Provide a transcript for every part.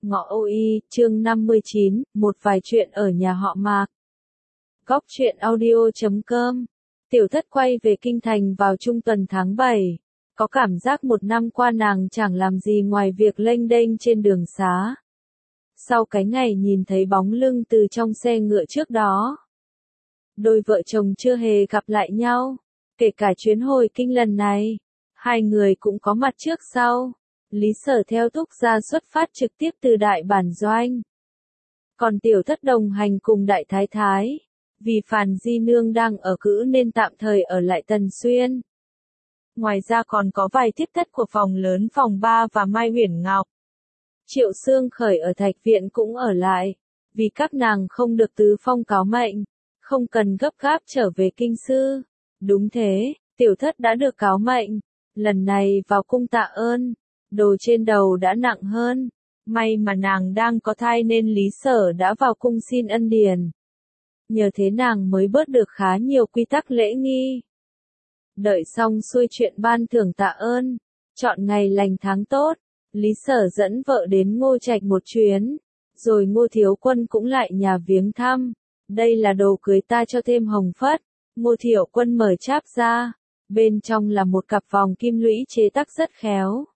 Ngọ Âu Y, chương 59, một vài chuyện ở nhà họ Mạc. Góc truyện audio.com. Tiểu Thất quay về kinh thành vào trung tuần tháng 7. Có cảm giác một năm qua nàng chẳng làm gì ngoài việc lênh đênh trên đường xá. Sau cái ngày nhìn thấy bóng lưng từ trong xe ngựa trước đó, đôi vợ chồng chưa hề gặp lại nhau. Kể cả chuyến hồi kinh lần này, hai người cũng có mặt trước sau. Lý Sở theo Thúc gia xuất phát trực tiếp từ đại bản doanh. Còn Tiểu Thất đồng hành cùng đại thái thái. Vì Phàn Di Nương đang ở cữ nên tạm thời ở lại Tần Xuyên. Ngoài ra còn có vài thiếp thất của phòng lớn phòng 3 và Mai Uyển Ngọc. Triệu Xương Khởi ở Thạch Viện cũng ở lại. Vì các nàng không được tứ phong cáo mệnh. Không cần gấp gáp trở về kinh sư. Đúng thế, Tiểu Thất đã được cáo mệnh. Lần này vào cung tạ ơn. Đồ trên đầu đã nặng hơn. May mà nàng đang có thai nên Lý Sở đã vào cung xin ân điển. Nhờ thế nàng mới bớt được khá nhiều quy tắc lễ nghi. Đợi xong xuôi chuyện ban thưởng tạ ơn, chọn ngày lành tháng tốt, Lý Sở dẫn vợ đến Ngô Trạch một chuyến, rồi Ngô Thiếu Quân cũng lại nhà viếng thăm. Đây là đồ cưới ta cho thêm hồng phất. Ngô Thiệu Quân mở cháp ra, bên trong là một cặp vòng kim lũy chế tác rất khéo.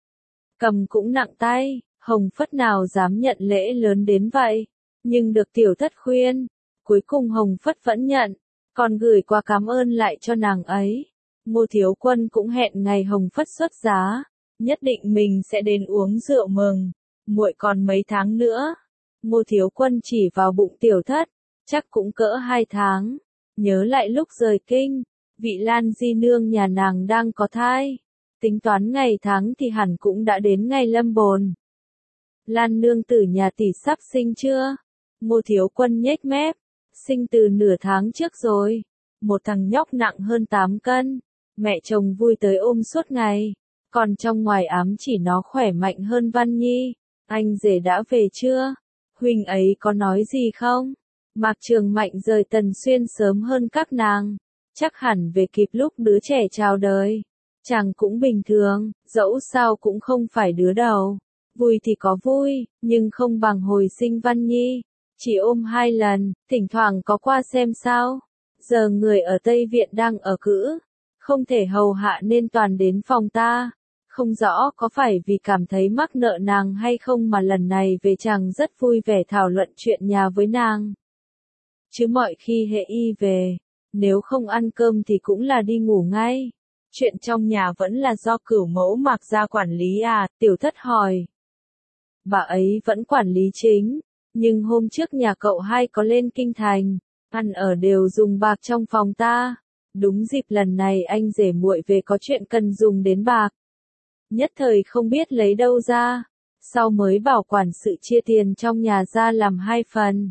Cầm cũng nặng tay, hồng phất nào dám nhận lễ lớn đến vậy, nhưng được Tiểu Thất khuyên, cuối cùng hồng phất vẫn nhận, còn gửi qua cảm ơn lại cho nàng ấy. Ngô Thiếu Quân cũng hẹn ngày hồng phất xuất giá, nhất định mình sẽ đến uống rượu mừng, muội còn mấy tháng nữa. Ngô Thiếu Quân chỉ vào bụng Tiểu Thất, chắc cũng cỡ 2 tháng, nhớ lại lúc rời kinh, vị Lan Di Nương nhà nàng đang có thai. Tính toán ngày tháng thì hẳn cũng đã đến ngày lâm bồn. Lan nương tử nhà tỷ sắp sinh chưa? Ngô Thiếu Quân nhếch mép. Sinh từ nửa tháng trước rồi. Một thằng nhóc nặng hơn 8 cân. Mẹ chồng vui tới ôm suốt ngày. Còn trong ngoài ám chỉ nó khỏe mạnh hơn Văn Nhi. Anh rể đã về chưa? Huynh ấy có nói gì không? Mạc Trường Mạnh rời Tần Xuyên sớm hơn các nàng. Chắc hẳn về kịp lúc đứa trẻ chào đời. Chàng cũng bình thường, dẫu sao cũng không phải đứa đầu. Vui thì có vui, nhưng không bằng hồi sinh Văn Nhi. Chỉ ôm 2 lần, thỉnh thoảng có qua xem sao. Giờ người ở Tây Viện đang ở cữ. Không thể hầu hạ nên toàn đến phòng ta. Không rõ có phải vì cảm thấy mắc nợ nàng hay không mà lần này về chàng rất vui vẻ thảo luận chuyện nhà với nàng. Chứ mọi khi hệ y về, nếu không ăn cơm thì cũng là đi ngủ ngay. Chuyện trong nhà vẫn là do Cửu mẫu Mạc gia quản lý à? Tiểu Thất hỏi. Bà ấy vẫn quản lý chính, nhưng hôm trước nhà cậu hai có lên kinh thành, ăn ở đều dùng bạc trong phòng ta. Đúng dịp lần này anh rể muội về có chuyện cần dùng đến bạc. Nhất thời không biết lấy đâu ra, sau mới bảo quản sự chia tiền trong nhà ra làm 2 phần.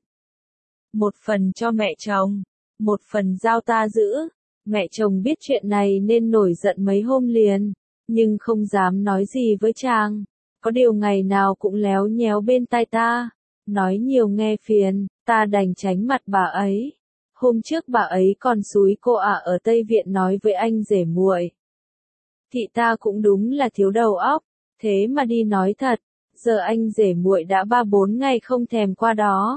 Một phần cho mẹ chồng, một phần giao ta giữ. Mẹ chồng biết chuyện này nên nổi giận mấy hôm liền, nhưng không dám nói gì với chàng. Có điều ngày nào cũng léo nhéo bên tai ta, nói nhiều nghe phiền, ta đành tránh mặt bà ấy. Hôm trước bà ấy còn xúi cô ả ở Tây Viện nói với anh rể muội. Thị ta cũng đúng là thiếu đầu óc, thế mà đi nói thật, giờ anh rể muội đã 3-4 ngày không thèm qua đó.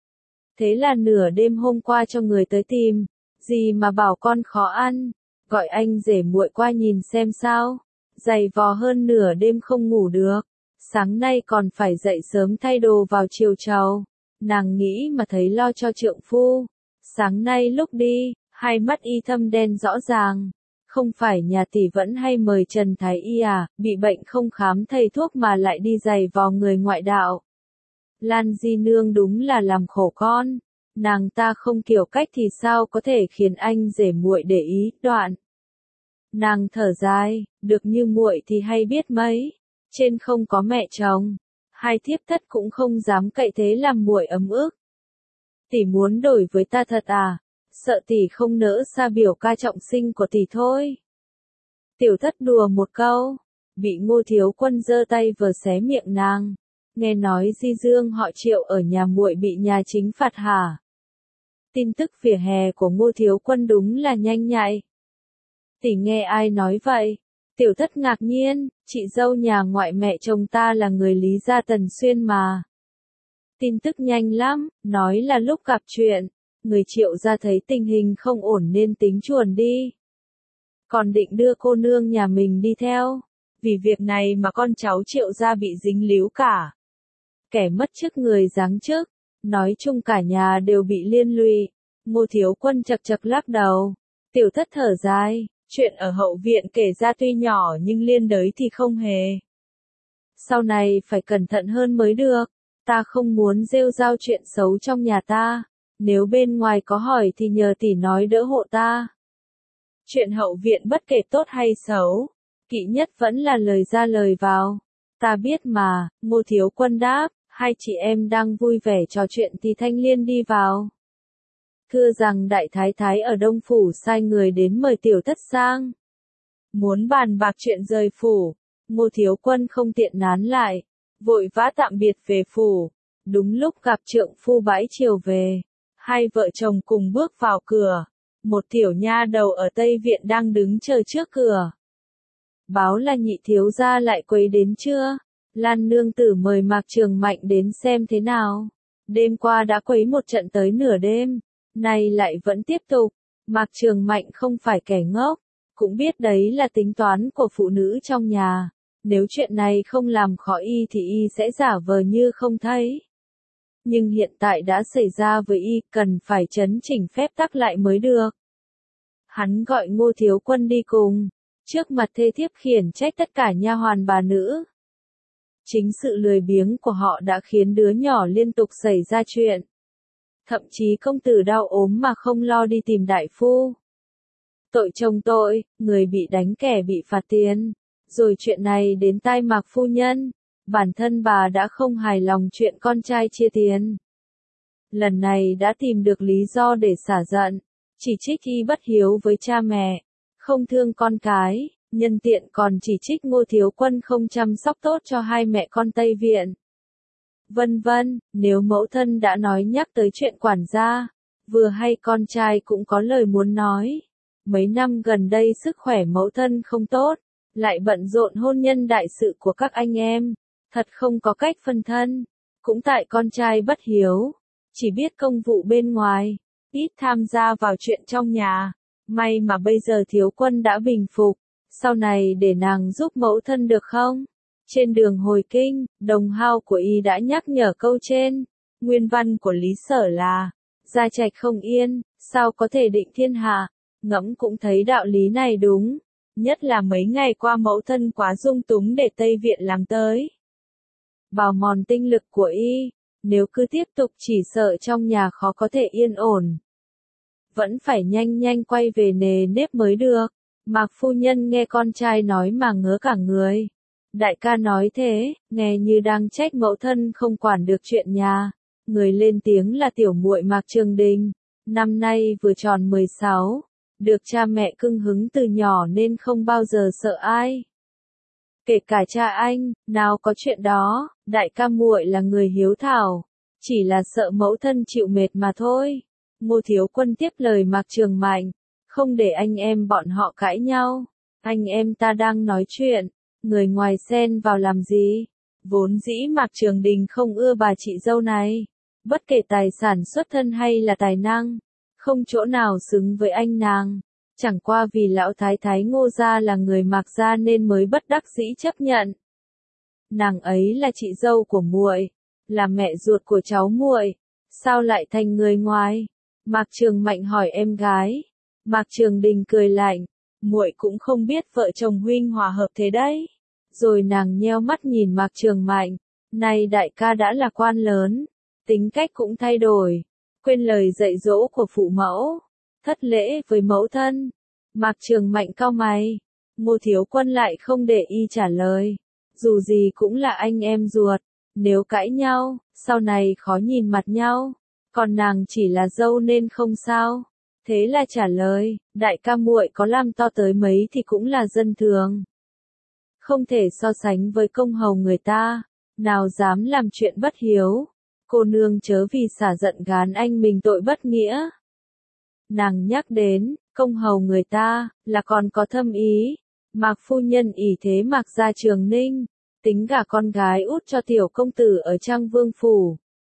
Thế là nửa đêm hôm qua cho người tới tìm. Gì mà bảo con khó ăn, gọi anh rể muội qua nhìn xem sao. Dày vò hơn nửa đêm không ngủ được. Sáng nay còn phải dậy sớm thay đồ vào chiều trầu. Nàng nghĩ mà thấy lo cho trượng phu. Sáng nay lúc đi, 2 mắt y thâm đen rõ ràng. Không phải nhà tỷ vẫn hay mời Trần Thái Y à, bị bệnh không khám thầy thuốc mà lại đi giày vò người ngoại đạo. Lan Di Nương đúng là làm khổ con. Nàng ta không kiểu cách thì sao có thể khiến anh rể muội để ý. Đoạn. Nàng thở dài, được như muội thì hay biết mấy. Trên không có mẹ chồng, 2 thiếp thất cũng không dám cậy thế làm muội ấm ức. Tỷ muốn đổi với ta thật à? Sợ tỷ không nỡ xa biểu ca trọng sinh của tỷ thôi. Tiểu Thất đùa một câu, bị Ngô Thiếu Quân giơ tay vờ xé miệng nàng. Nghe nói Di Dương họ Triệu ở nhà muội bị nhà chính phạt hả? Tin tức vỉa hè của Ngô Thiếu Quân đúng là nhanh nhạy. Tỷ nghe ai nói vậy? Tiểu thất ngạc nhiên, chị dâu nhà ngoại mẹ chồng ta là người Lý gia Tần Xuyên mà. Tin tức nhanh lắm, nói là lúc gặp chuyện, người Triệu gia thấy tình hình không ổn nên tính chuồn đi. Còn định đưa cô nương nhà mình đi theo. Vì việc này mà con cháu Triệu gia bị dính líu cả. Kẻ mất chức người giáng chức, nói chung cả nhà đều bị liên lụy. Ngô Thiếu Quân chật chật lắc đầu. Tiểu thất thở dài, chuyện ở hậu viện kể ra tuy nhỏ nhưng liên đới thì không hề. Sau này phải cẩn thận hơn mới được, ta không muốn rêu rao chuyện xấu trong nhà ta, nếu bên ngoài có hỏi thì nhờ tỷ nói đỡ hộ ta. Chuyện hậu viện bất kể tốt hay xấu, kỵ nhất vẫn là lời ra lời vào. Ta biết mà, Ngô Thiếu Quân đáp, hai chị em đang vui vẻ trò chuyện thì Thanh Liên đi vào. Thưa rằng đại thái thái ở Đông Phủ sai người đến mời tiểu thất sang. Muốn bàn bạc chuyện rời phủ, Ngô Thiếu Quân không tiện nán lại, vội vã tạm biệt về phủ. Đúng lúc gặp trượng phu bãi chiều về, hai vợ chồng cùng bước vào cửa. Một tiểu nha đầu ở Tây Viện đang đứng chờ trước cửa. Báo là nhị thiếu gia lại quấy đến chưa? Lan nương tử mời Mạc Trường Mạnh đến xem thế nào. Đêm qua đã quấy một trận tới nửa đêm, nay lại vẫn tiếp tục. Mạc Trường Mạnh không phải kẻ ngốc, cũng biết đấy là tính toán của phụ nữ trong nhà. Nếu chuyện này không làm khó y thì y sẽ giả vờ như không thấy. Nhưng hiện tại đã xảy ra với y, cần phải chấn chỉnh phép tắc lại mới được. Hắn gọi Ngô Thiếu Quân đi cùng, trước mặt thê thiếp khiển trách tất cả nha hoàn bà nữ. Chính sự lười biếng của họ đã khiến đứa nhỏ liên tục xảy ra chuyện. Thậm chí công tử đau ốm mà không lo đi tìm đại phu. Tội chồng tội, người bị đánh kẻ bị phạt tiền. Rồi chuyện này đến tai Mạc phu nhân, bản thân bà đã không hài lòng chuyện con trai chia tiền. Lần này đã tìm được lý do để xả giận, chỉ trích y bất hiếu với cha mẹ, không thương con cái, nhân tiện còn chỉ trích Ngô Thiếu Quân không chăm sóc tốt cho hai mẹ con Tây Viện. Vân vân, nếu mẫu thân đã nói nhắc tới chuyện quản gia, vừa hay con trai cũng có lời muốn nói. Mấy năm gần đây sức khỏe mẫu thân không tốt, lại bận rộn hôn nhân đại sự của các anh em, thật không có cách phân thân. Cũng tại con trai bất hiếu, chỉ biết công vụ bên ngoài, ít tham gia vào chuyện trong nhà. May mà bây giờ Thiếu Quân đã bình phục, sau này để nàng giúp mẫu thân được không? Trên đường hồi kinh, đồng hao của y đã nhắc nhở câu trên. Nguyên văn của Lý Sở là, gia trạch không yên, sao có thể định thiên hạ. Ngẫm cũng thấy đạo lý này đúng. Nhất là mấy ngày qua mẫu thân quá dung túng để Tây Viện làm tới. Bào mòn tinh lực của y, nếu cứ tiếp tục chỉ sợ trong nhà khó có thể yên ổn. Vẫn phải nhanh nhanh quay về nề nếp mới được. Mạc phu nhân nghe con trai nói mà ngớ cả người. Đại ca nói thế, nghe như đang trách mẫu thân không quản được chuyện nhà. Người lên tiếng là tiểu muội Mạc Trường Đình, năm nay vừa tròn 16. Được cha mẹ cưng hứng từ nhỏ nên không bao giờ sợ ai. Kể cả cha anh, nào có chuyện đó, đại ca muội là người hiếu thảo, chỉ là sợ mẫu thân chịu mệt mà thôi. Ngô Thiếu Quân tiếp lời Mạc Trường Mạnh, không để anh em bọn họ cãi nhau. Anh em ta đang nói chuyện, người ngoài xen vào làm gì? Vốn dĩ Mạc Trường Đình không ưa bà chị dâu này, bất kể tài sản xuất thân hay là tài năng. Không chỗ nào xứng với anh nàng, chẳng qua vì lão thái thái Ngô gia là người Mạc gia nên mới bất đắc dĩ chấp nhận. Nàng ấy là chị dâu của muội, là mẹ ruột của cháu muội, sao lại thành người ngoài? Mạc Trường Mạnh hỏi em gái. Mạc Trường Đình cười lạnh, muội cũng không biết vợ chồng huynh hòa hợp thế đấy. Rồi nàng nheo mắt nhìn Mạc Trường Mạnh, này đại ca đã là quan lớn, tính cách cũng thay đổi. Quên lời dạy dỗ của phụ mẫu, thất lễ với mẫu thân. Mạc Trường Mạnh cau mày, Ngô Thiếu Quân lại không để y trả lời. Dù gì cũng là anh em ruột, nếu cãi nhau, sau này khó nhìn mặt nhau. Còn nàng chỉ là dâu nên không sao. Thế là trả lời, đại ca muội có làm to tới mấy thì cũng là dân thường. Không thể so sánh với công hầu người ta, nào dám làm chuyện bất hiếu. Cô nương chớ vì xả giận gán anh mình tội bất nghĩa. Nàng nhắc đến, công hầu người ta, là còn có thâm ý. Mạc phu nhân ỷ thế Mạc gia Trường Ninh, tính gả con gái út cho tiểu công tử ở Trang Vương phủ.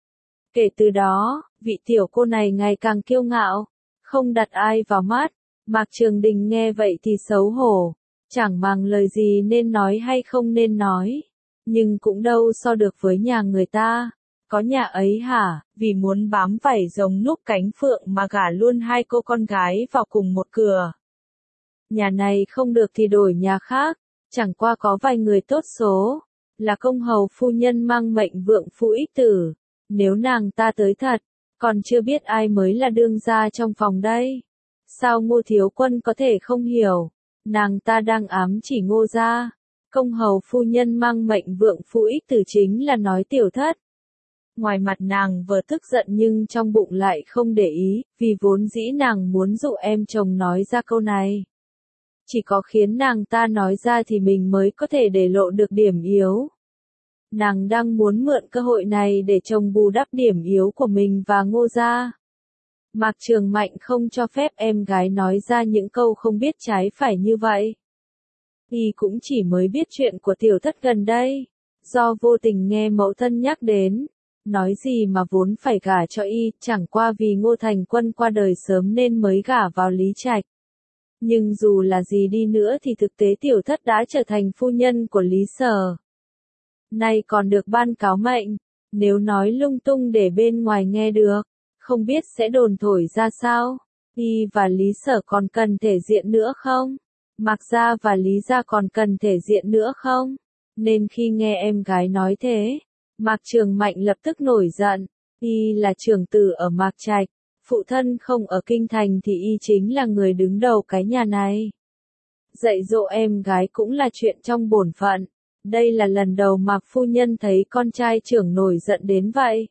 Kể từ đó, vị tiểu cô này ngày càng kiêu ngạo, không đặt ai vào mắt. Mạc Trường Đình nghe vậy thì xấu hổ, chẳng màng lời gì nên nói hay không nên nói, nhưng cũng đâu so được với nhà người ta. Có nhà ấy hả, vì muốn bám vảy giống núp cánh phượng mà gả luôn hai cô con gái vào cùng một cửa. Nhà này không được thì đổi nhà khác, chẳng qua có vài người tốt số, là công hầu phu nhân mang mệnh vượng phu ích tử. Nếu nàng ta tới thật, còn chưa biết ai mới là đương gia trong phòng đây. Sao Ngô thiếu quân có thể không hiểu, nàng ta đang ám chỉ Ngô gia. Công hầu phu nhân mang mệnh vượng phu ích tử chính là nói tiểu thất. Ngoài mặt nàng vừa tức giận nhưng trong bụng lại không để ý, vì vốn dĩ nàng muốn dụ em chồng nói ra câu này. Chỉ có khiến nàng ta nói ra thì mình mới có thể để lộ được điểm yếu. Nàng đang muốn mượn cơ hội này để chồng bù đắp điểm yếu của mình và Ngô gia. Mạc Trường Mạnh không cho phép em gái nói ra những câu không biết trái phải như vậy. Y cũng chỉ mới biết chuyện của tiểu thất gần đây, do vô tình nghe mẫu thân nhắc đến. Nói gì mà vốn phải gả cho y, chẳng qua vì Ngô Thành Quân qua đời sớm nên mới gả vào Lý Trạch. Nhưng dù là gì đi nữa thì thực tế tiểu thất đã trở thành phu nhân của Lý Sở. Nay còn được ban cáo mệnh, nếu nói lung tung để bên ngoài nghe được, không biết sẽ đồn thổi ra sao. Y và Lý Sở còn cần thể diện nữa không? Mạc gia và Lý gia còn cần thể diện nữa không? Nên khi nghe em gái nói thế, Mạc Trường Mạnh lập tức nổi giận. Y là trưởng tử ở Mạc Trạch, phụ thân không ở kinh thành thì y chính là người đứng đầu cái nhà này. Dạy dỗ em gái cũng là chuyện trong bổn phận. Đây là lần đầu Mạc phu nhân thấy con trai trưởng nổi giận đến vậy.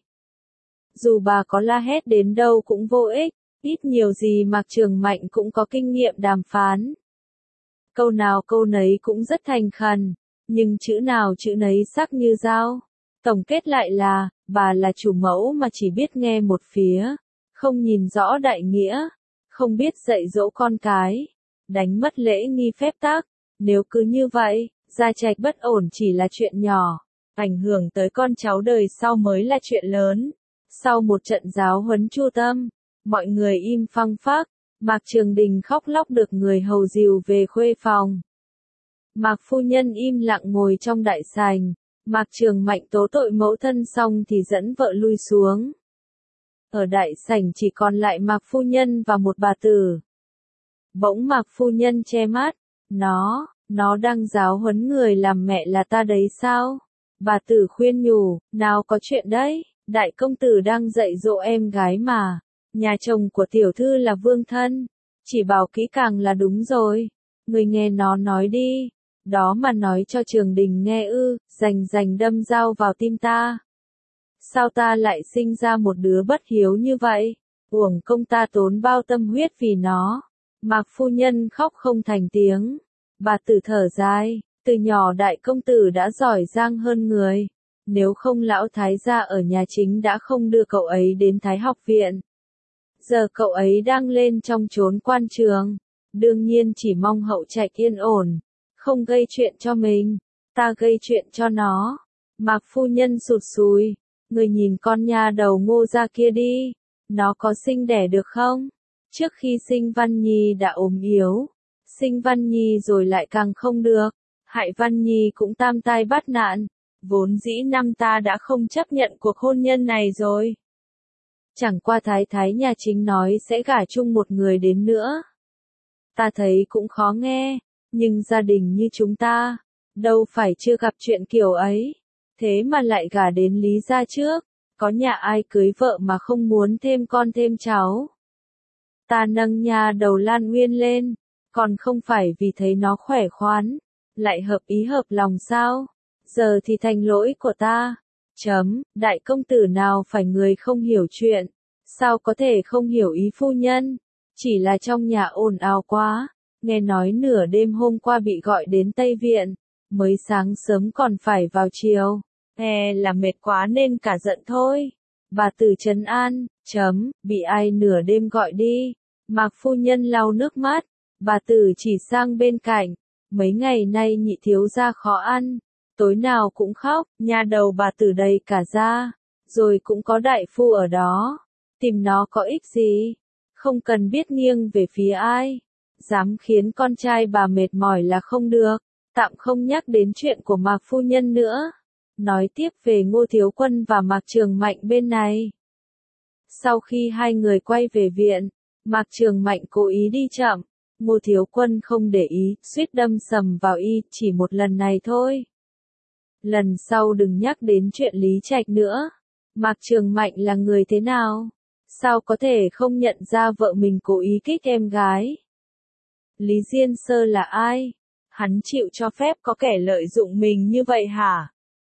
Dù bà có la hét đến đâu cũng vô ích, ít nhiều gì Mạc Trường Mạnh cũng có kinh nghiệm đàm phán. Câu nào câu nấy cũng rất thành khẩn, nhưng chữ nào chữ nấy sắc như dao. Tổng kết lại là, bà là chủ mẫu mà chỉ biết nghe một phía, không nhìn rõ đại nghĩa, không biết dạy dỗ con cái, đánh mất lễ nghi phép tắc. Nếu cứ như vậy, gia trạch bất ổn chỉ là chuyện nhỏ, ảnh hưởng tới con cháu đời sau mới là chuyện lớn. Sau một trận giáo huấn chu tâm, mọi người im phăng phắc, Mạc Trường Đình khóc lóc được người hầu dìu về khuê phòng. Mạc phu nhân im lặng ngồi trong đại sảnh, Mạc Trường Mạnh tố tội mẫu thân xong thì dẫn vợ lui xuống. Ở đại sảnh chỉ còn lại Mạc phu nhân và một bà tử. Bỗng Mạc phu nhân che mắt, nó đang giáo huấn người làm mẹ là ta đấy sao? Bà tử khuyên nhủ, nào có chuyện đấy, đại công tử đang dạy dỗ em gái mà. Nhà chồng của tiểu thư là vương thân, chỉ bảo kỹ càng là đúng rồi. Người nghe nó nói đi, đó mà nói cho Trường Đình nghe ư, rành đâm dao vào tim ta. Sao ta lại sinh ra một đứa bất hiếu như vậy? Uổng công ta tốn bao tâm huyết vì nó. Mạc phu nhân khóc không thành tiếng. Bà tử thở dài, từ nhỏ đại công tử đã giỏi giang hơn người. Nếu không lão thái gia ở nhà chính đã không đưa cậu ấy đến Thái học viện. Giờ cậu ấy đang lên trong chốn quan trường. Đương nhiên chỉ mong hậu trạch yên ổn, không gây chuyện cho mình. Ta gây chuyện cho nó. Mạc phu nhân sụt sùi. Người nhìn con nha đầu Ngô gia kia đi. Nó có sinh đẻ được không? Trước khi sinh Văn Nhi đã ốm yếu. Sinh Văn Nhi rồi lại càng không được. Hại Văn Nhi cũng tam tai bát nạn. Vốn dĩ năm ta đã không chấp nhận cuộc hôn nhân này rồi. Chẳng qua thái thái nhà chính nói sẽ gả chung một người đến nữa. Ta thấy cũng khó nghe, nhưng gia đình như chúng ta, đâu phải chưa gặp chuyện kiểu ấy. Thế mà lại gả đến Lý gia trước, có nhà ai cưới vợ mà không muốn thêm con thêm cháu. Ta nâng nhà đầu Lan Nguyên lên, còn không phải vì thấy nó khỏe khoắn, lại hợp ý hợp lòng sao? Giờ thì thành lỗi của ta. Đại công tử nào phải người không hiểu chuyện, sao có thể không hiểu ý phu nhân? Chỉ là trong nhà ồn ào quá, nghe nói nửa đêm hôm qua bị gọi đến Tây Viện, mới sáng sớm còn phải vào chiều, là mệt quá nên cả giận thôi. Bà tử trấn an, bị ai nửa đêm gọi đi? Mạc phu nhân lau nước mắt, bà tử chỉ sang bên cạnh, Mấy ngày nay nhị thiếu gia khó ăn, tối nào cũng khóc, nhà đầu bà tử đầy cả da, rồi cũng có đại phu ở đó, tìm nó có ích gì, không cần biết nghiêng về phía ai, dám khiến con trai bà mệt mỏi là không được, tạm không nhắc đến chuyện của Mạc phu nhân nữa. Nói tiếp về Ngô Thiếu Quân và Mạc Trường Mạnh bên này. Sau khi hai người quay về viện, Mạc Trường Mạnh cố ý đi chậm, Ngô Thiếu Quân không để ý, suýt đâm sầm vào y, chỉ một lần này thôi. Lần sau đừng nhắc đến chuyện Lý Trạch nữa. Mạc Trường Mạnh là người thế nào? Sao có thể không nhận ra vợ mình cố ý kích em gái? Lý Diên Sơ là ai? Hắn chịu cho phép có kẻ lợi dụng mình như vậy hả?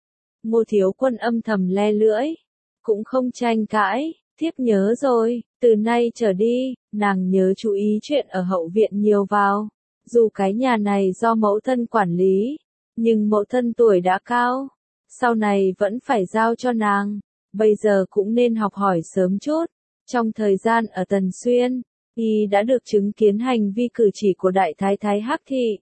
Ngô Thiếu Quân âm thầm le lưỡi, cũng không tranh cãi, thiếp nhớ rồi, từ nay trở đi, nàng nhớ chú ý chuyện ở hậu viện nhiều vào. Dù cái nhà này do mẫu thân quản lý, nhưng mẫu thân tuổi đã cao, sau này vẫn phải giao cho nàng, bây giờ cũng nên học hỏi sớm chút. Trong thời gian ở Tần Xuyên, y đã được chứng kiến hành vi cử chỉ của đại thái thái Hắc Thị.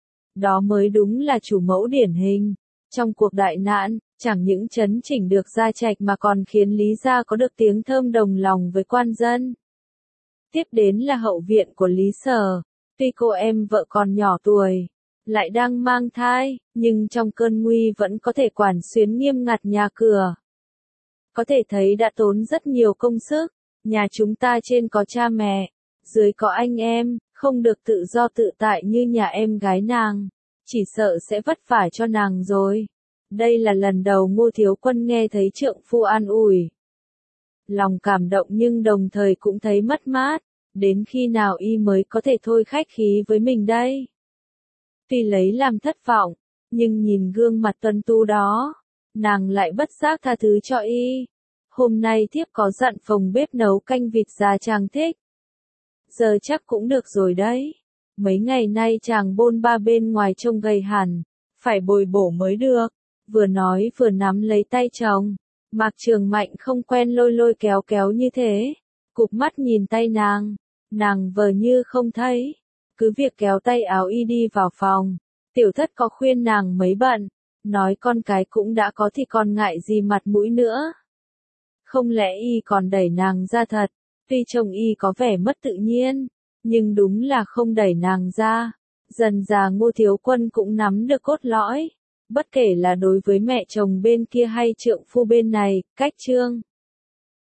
Đó mới đúng là chủ mẫu điển hình. Trong cuộc đại nạn, chẳng những chấn chỉnh được gia trạch mà còn khiến Lý gia có được tiếng thơm đồng lòng với quan dân. Tiếp đến là hậu viện của Lý Sở. Tuy cô em vợ còn nhỏ tuổi, lại đang mang thai, nhưng trong cơn nguy vẫn có thể quản xuyến nghiêm ngặt nhà cửa. Có thể thấy đã tốn rất nhiều công sức. Nhà chúng ta trên có cha mẹ, dưới có anh em, không được tự do tự tại như nhà em gái nàng. Chỉ sợ sẽ vất vả cho nàng rồi. Đây là lần đầu Ngô Thiếu Quân nghe thấy trượng phu an ủi. Lòng cảm động nhưng đồng thời cũng thấy mất mát. Đến khi nào y mới có thể thôi khách khí với mình đây? Tuy lấy làm thất vọng, nhưng nhìn gương mặt tuấn tú đó, nàng lại bất giác tha thứ cho y. Hôm nay thiếp có dặn phòng bếp nấu canh vịt già chàng thích. Giờ chắc cũng được rồi đấy. Mấy ngày nay chàng bôn ba bên ngoài trông gầy hẳn, phải bồi bổ mới được. Vừa nói vừa nắm lấy tay chồng. Mạc Trường Mạnh không quen lôi lôi kéo kéo như thế. Cụp mắt nhìn tay nàng vờ như không thấy. Cứ việc kéo tay áo y đi vào phòng. Tiểu thất có khuyên nàng mấy bận, nói con cái cũng đã có thì còn ngại gì mặt mũi nữa. Không lẽ y còn đẩy nàng ra thật? Tuy chồng y có vẻ mất tự nhiên, nhưng đúng là không đẩy nàng ra. Dần dà Ngô Thiếu Quân cũng nắm được cốt lõi. Bất kể là đối với mẹ chồng bên kia hay trượng phu bên này, cách trương